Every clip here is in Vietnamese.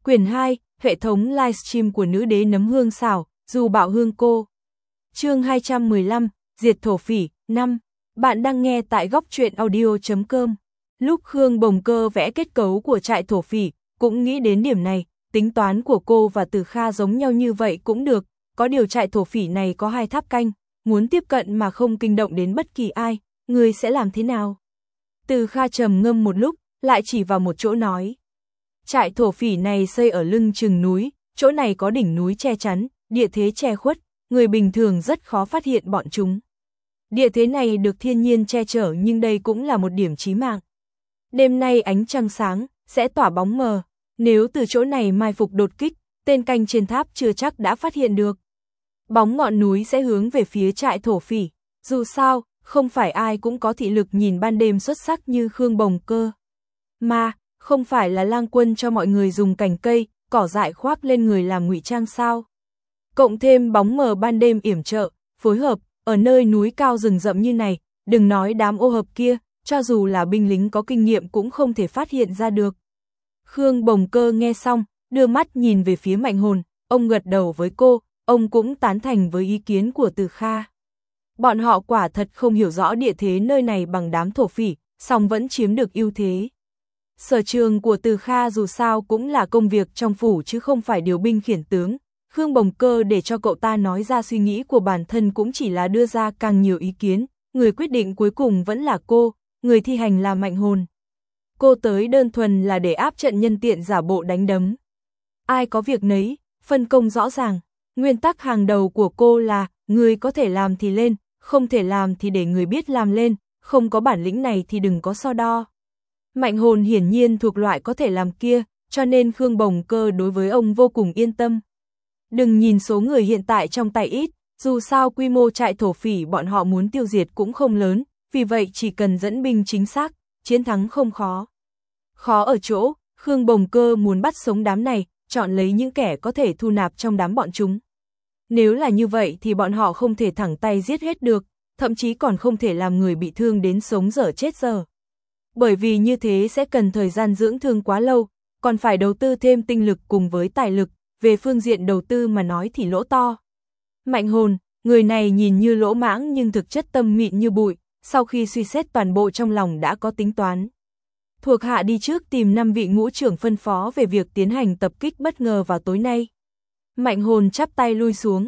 Quyển 2, hệ thống livestream của nữ đế nấm hương xảo, dù bạo hương cô. Chương 215, diệt thổ phỉ, 5. Bạn đang nghe tại góc truyện audio.com. Lúc Khương Bồng Cơ vẽ kết cấu của trại thổ phỉ, cũng nghĩ đến điểm này, tính toán của cô và Từ Kha giống nhau như vậy cũng được, có điều trại thổ phỉ này có 2 tháp canh, muốn tiếp cận mà không kinh động đến bất kỳ ai, người sẽ làm thế nào? Từ Kha trầm ngâm một lúc, lại chỉ vào một chỗ nói. Trại thổ phỉ này xây ở lưng chừng núi, chỗ này có đỉnh núi che chắn, địa thế che khuất, người bình thường rất khó phát hiện bọn chúng. Địa thế này được thiên nhiên che chở nhưng đây cũng là một điểm chí mạng. Đêm nay ánh trăng sáng, sẽ tỏa bóng mờ, nếu từ chỗ này mai phục đột kích, tên canh trên tháp chưa chắc đã phát hiện được. Bóng ngọn núi sẽ hướng về phía trại thổ phỉ, dù sao, không phải ai cũng có thị lực nhìn ban đêm xuất sắc như Khương Bồng Cơ. Mà, không phải là lang quân cho mọi người dùng cành cây, cỏ dại khoác lên người làm ngụy trang sao? Cộng thêm bóng mờ ban đêm yểm trợ, phối hợp, ở nơi núi cao rừng rậm như này, đừng nói đám ô hợp kia, cho dù là binh lính có kinh nghiệm cũng không thể phát hiện ra được. Khương Bồng Cơ nghe xong, đưa mắt nhìn về phía Mạnh Hồn, ông gật đầu với cô, ông cũng tán thành với ý kiến của Từ Kha. Bọn họ quả thật không hiểu rõ địa thế nơi này bằng đám thổ phỉ, song vẫn chiếm được ưu thế. Sở trường của Từ Kha dù sao cũng là công việc trong phủ chứ không phải điều binh khiển tướng. Khương Bồng Cơ để cho cậu ta nói ra suy nghĩ của bản thân cũng chỉ là đưa ra càng nhiều ý kiến, người quyết định cuối cùng vẫn là cô, người thi hành là Mạnh Hồn. Cô tới đơn thuần là để áp trận nhân tiện giả bộ đánh đấm. Ai có việc nấy, phân công rõ ràng, nguyên tắc hàng đầu của cô là, người có thể làm thì lên, không thể làm thì để người biết làm lên, không có bản lĩnh này thì đừng có so đo. Mạnh Hồn hiển nhiên thuộc loại có thể làm kia, cho nên Khương Bồng Cơ đối với ông vô cùng yên tâm. Đừng nhìn số người hiện tại trong tay ít, dù sao quy mô trại thổ phỉ bọn họ muốn tiêu diệt cũng không lớn, vì vậy chỉ cần dẫn binh chính xác, chiến thắng không khó. Khó ở chỗ, Khương Bồng Cơ muốn bắt sống đám này, chọn lấy những kẻ có thể thu nạp trong đám bọn chúng. Nếu là như vậy thì bọn họ không thể thẳng tay giết hết được, thậm chí còn không thể làm người bị thương đến sống dở chết dở. Bởi vì như thế sẽ cần thời gian dưỡng thương quá lâu, còn phải đầu tư thêm tinh lực cùng với tài lực, về phương diện đầu tư mà nói thì lỗ to. Mạnh Hồn, người này nhìn như lỗ mãng nhưng thực chất tâm mịn như bụi, sau khi suy xét toàn bộ trong lòng đã có tính toán. Thuộc hạ đi trước tìm 5 vị ngũ trưởng phân phó về việc tiến hành tập kích bất ngờ vào tối nay. Mạnh Hồn chắp tay lui xuống,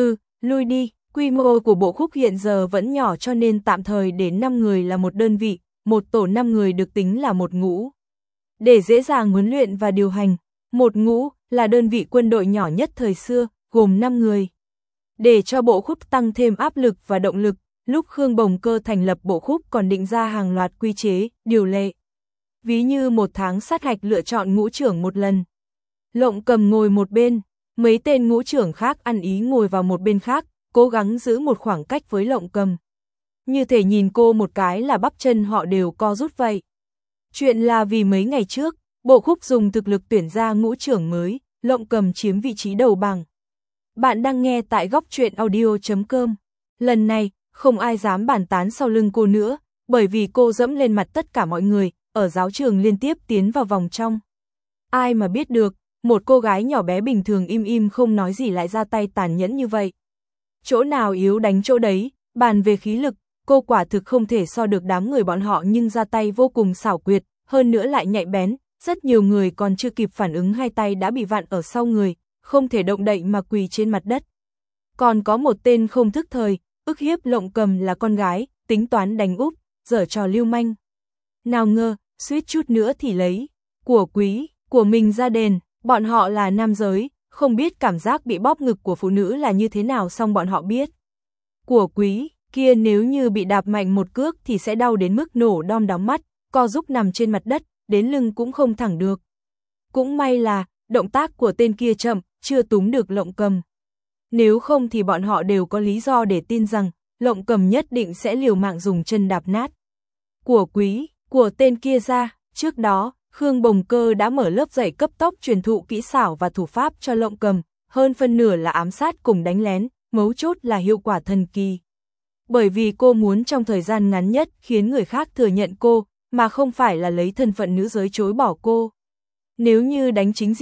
lui đi, quy mô của bộ khúc hiện giờ vẫn nhỏ cho nên tạm thời để 5 người là một đơn vị, một tổ 5 người được tính là một ngũ. Để dễ dàng huấn luyện và điều hành, một ngũ là đơn vị quân đội nhỏ nhất thời xưa, gồm 5 người. Để cho bộ khúc tăng thêm áp lực và động lực, lúc Khương Bồng Cơ thành lập bộ khúc còn định ra hàng loạt quy chế, điều lệ. Ví như 1 tháng sát hạch lựa chọn ngũ trưởng một lần. Lộng Cầm ngồi một bên, mấy tên ngũ trưởng khác ăn ý ngồi vào một bên khác, cố gắng giữ một khoảng cách với Lộng Cầm. Như thể nhìn cô một cái là bắp chân họ đều co rút vậy. Chuyện là vì mấy ngày trước, bộ khúc dùng thực lực tuyển ra ngũ trưởng mới, Lộng Cầm chiếm vị trí đầu bảng. Bạn đang nghe tại góc truyện audio.com. Lần này, không ai dám bàn tán sau lưng cô nữa, bởi vì cô dẫm lên mặt tất cả mọi người, ở giáo trường liên tiếp tiến vào vòng trong. Ai mà biết được, một cô gái nhỏ bé bình thường im im không nói gì lại ra tay tàn nhẫn như vậy. Chỗ nào yếu đánh chỗ đấy, bàn về khí lực, cô quả thực không thể so được đám người bọn họ nhưng ra tay vô cùng xảo quyệt, hơn nữa lại nhạy bén, rất nhiều người còn chưa kịp phản ứng hai tay đã bị vặn ở sau người, không thể động đậy mà quỳ trên mặt đất. Còn có một tên không thức thời, ức hiếp Lộng Cầm là con gái, tính toán đánh úp, giở trò lưu manh. Nào ngờ, suýt chút nữa thì lấy của quý của mình ra đền, bọn họ là nam giới, không biết cảm giác bị bóp ngực của phụ nữ là như thế nào song bọn họ biết. Của quý kia nếu như bị đạp mạnh một cước thì sẽ đau đến mức nổ đom đóm mắt, co rúm nằm trên mặt đất, đến lưng cũng không thẳng được. Cũng may là, động tác của tên kia chậm, chưa túm được Lộng Cầm. Nếu không thì bọn họ đều có lý do để tin rằng, Lộng Cầm nhất định sẽ liều mạng dùng chân đạp nát. Của quý, của tên kia ra, trước đó, Khương Bồng Cơ đã mở lớp dạy cấp tốc truyền thụ kỹ xảo và thủ pháp cho Lộng Cầm, hơn phân nửa là ám sát cùng đánh lén, mấu chốt là hiệu quả thần kỳ. Bởi vì cô muốn trong thời gian ngắn nhất khiến người khác thừa nhận cô, mà không phải là lấy thân phận nữ giới chối bỏ cô. Nếu như đánh chính diện,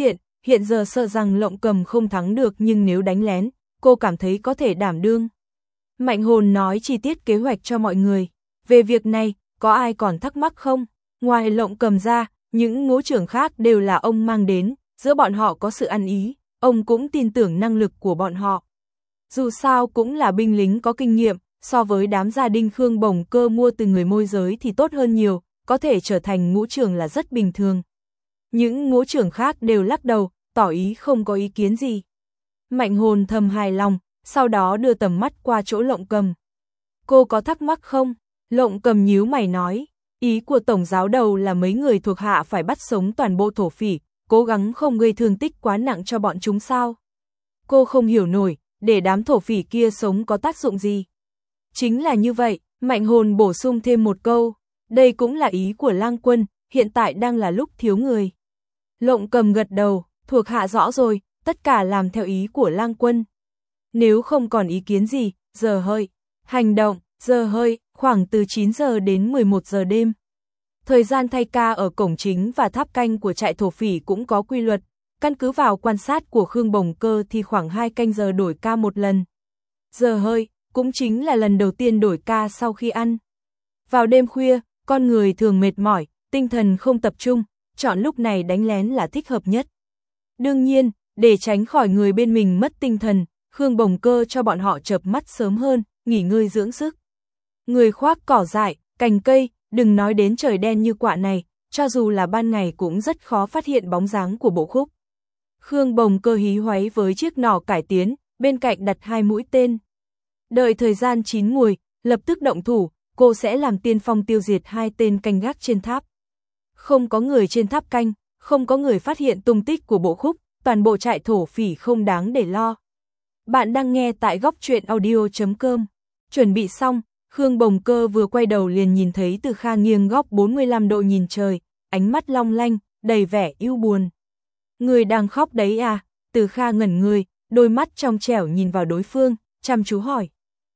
hiện giờ sợ rằng Lộng Cầm không thắng được, nhưng nếu đánh lén, cô cảm thấy có thể đảm đương. Mạnh Hồn nói chi tiết kế hoạch cho mọi người. Về việc này, có ai còn thắc mắc không? Ngoài Lộng Cầm ra, những ngũ trưởng khác đều là ông mang đến, giữa bọn họ có sự ăn ý, ông cũng tin tưởng năng lực của bọn họ. Dù sao cũng là binh lính có kinh nghiệm, so với đám gia đình Khương Bồng Cơ mua từ người môi giới thì tốt hơn nhiều, có thể trở thành ngũ trưởng là rất bình thường. Những ngũ trưởng khác đều lắc đầu, tỏ ý không có ý kiến gì. Mạnh Hồn thầm hài lòng, sau đó đưa tầm mắt qua chỗ Lộng Cầm. Cô có thắc mắc không? Lộng Cầm nhíu mày nói, ý của tổng giáo đầu là mấy người thuộc hạ phải bắt sống toàn bộ thổ phỉ, cố gắng không gây thương tích quá nặng cho bọn chúng sao? Cô không hiểu nổi, để đám thổ phỉ kia sống có tác dụng gì? Chính là như vậy, Mạnh Hồn bổ sung thêm một câu, đây cũng là ý của Lang Quân, hiện tại đang là lúc thiếu người. Lộng Cầm gật đầu, thuộc hạ rõ rồi, tất cả làm theo ý của Lang Quân. Nếu không còn ý kiến gì, giờ hợi, hành động, giờ hợi, khoảng từ 9 giờ đến 11 giờ đêm. Thời gian thay ca ở cổng chính và tháp canh của trại thổ phỉ cũng có quy luật, căn cứ vào quan sát của Khương Bồng Cơ thì khoảng 2 canh giờ đổi ca một lần. Giờ hợi, cũng chính là lần đầu tiên đổi ca sau khi ăn. Vào đêm khuya, con người thường mệt mỏi, tinh thần không tập trung, chọn lúc này đánh lén là thích hợp nhất. Đương nhiên, để tránh khỏi người bên mình mất tinh thần, Khương Bồng Cơ cho bọn họ chợp mắt sớm hơn, nghỉ ngơi dưỡng sức. Người khoác cỏ dại, cành cây, đừng nói đến trời đen như quạ này, cho dù là ban ngày cũng rất khó phát hiện bóng dáng của bộ khúc. Khương Bồng Cơ hí hoáy với chiếc nỏ cải tiến, bên cạnh đặt 2 mũi tên. Đợi thời gian chín muồi, lập tức động thủ, cô sẽ làm tiên phong tiêu diệt 2 tên canh gác trên tháp. Không có người trên tháp canh, không có người phát hiện tung tích của bộ khúc, toàn bộ trại thổ phỉ không đáng để lo. Bạn đang nghe tại góc truyện audio.com. Chuẩn bị xong, Khương Bồng Cơ vừa quay đầu liền nhìn thấy Từ Kha nghiêng góc 45 độ nhìn trời, ánh mắt long lanh, đầy vẻ ưu buồn. Người đang khóc đấy à? Từ Kha ngẩn người, đôi mắt trong trẻo nhìn vào đối phương, chăm chú hỏi.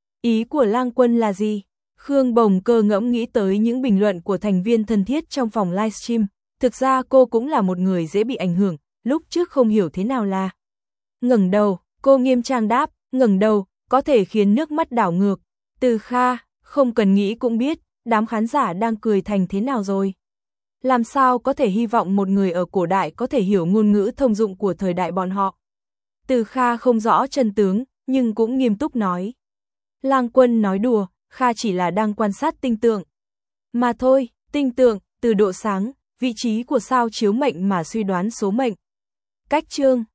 Ý của Lang Quân là gì? Khương Bồng Cơ ngẫm nghĩ tới những bình luận của thành viên thân thiết trong phòng livestream. Thực ra cô cũng là một người dễ bị ảnh hưởng, lúc trước không hiểu thế nào là. Ngẩng đầu, cô nghiêm trang đáp, ngẩng đầu, có thể khiến nước mắt đảo ngược. Từ Kha, không cần nghĩ cũng biết, đám khán giả đang cười thành thế nào rồi. Làm sao có thể hy vọng một người ở cổ đại có thể hiểu ngôn ngữ thông dụng của thời đại bọn họ. Từ Kha không rõ chân tướng, nhưng cũng nghiêm túc nói. Lang Quân nói đùa, Kha chỉ là đang quan sát tinh tượng. Mà thôi, tinh tượng, từ độ sáng, vị trí của sao chiếu mệnh mà suy đoán số mệnh. Cách chương